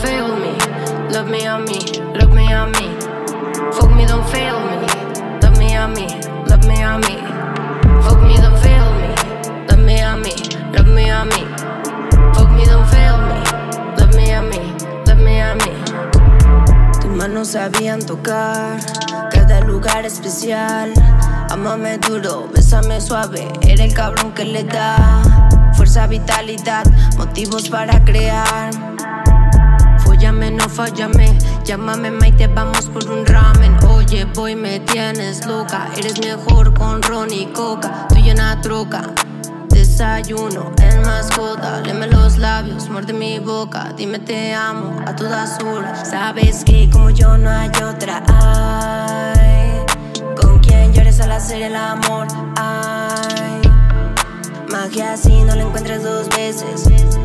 fail me. Love me on me, love me on me. Fuck me, don't fail me. Love me on me, love me on me. Fuck me, don't fail me. Love me on me, love me on me. Fuck me, don't fail me. Love me on me, love me on me. Tus manos sabían tocar cada lugar especial. Ámame duro, bésame suave, eres el cabrón que le da fuerza, vitalidad, motivos para crear. Fóllame, no fállame, llámame ma y te vamos por un ramen. Oye boy, me tienes loca, eres mejor con ron y coca. Tú y una troca, desayuno en mascota. Léeme los labios, muerde mi boca. Dime te amo a todas horas. Sabes que como yo no hay otra. Ay, con quien llores al hacer el amor. Ay, magia así no la encuentres dos veces.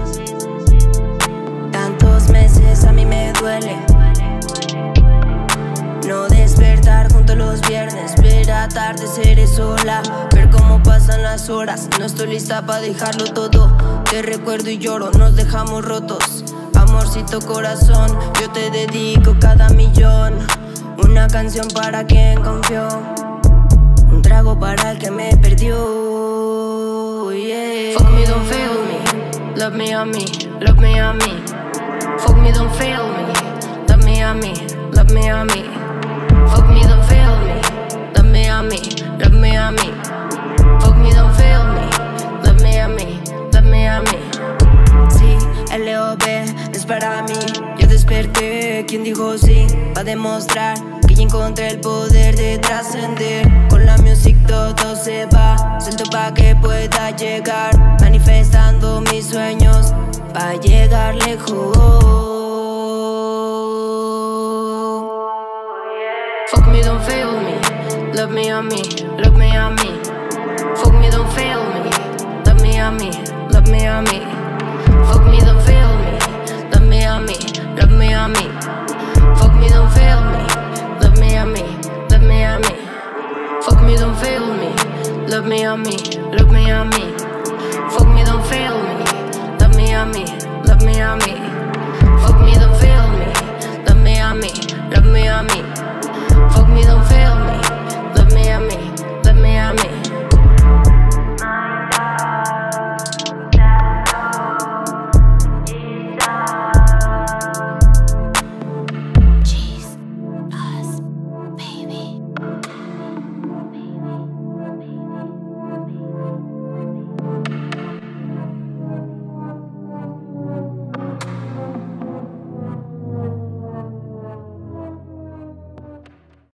Tantos meses a mí me duele no despertar junto a los viernes, ver atardeceres sola, ver cómo pasan las horas. No estoy lista para dejarlo todo. Te recuerdo y lloro, nos dejamos rotos. Amorcito corazón, yo te dedico cada millón. Una canción para quien confió, un trago para el que me perdió. Yeah. Fuck me, don't fail me. Love me on me, love me on me. Fuck me, don't fail me. Love me on me, love me on me. Fuck me, don't fail me. Love me on me, love me on me. Fuck me, don't fail me. Love me on me, love me on me. Sí, L.O.B. es para mí. Yo desperté, quien dijo sí, pa' demostrar que ya encontré el poder de trascender. Con la music todo se va, suelto pa' que pueda llegar, manifestando mis sueños pa' llegar lejos. Fuck me, don't fail me. Love me on me, love me on me. Fuck me, don't fail me. Love me on me, love me on me. Fuck me, don't fail me. Love me on me, love me on me. Fuck me, don't fail me. Love me on me, love me on me. Fuck me, don't fail me. Love me on me, love me on me. Fuck me, don't fail me. Love me on me, love me on me. Fuck me, don't fail me. Love me on me, love me on me. Fuck me, don't fail me.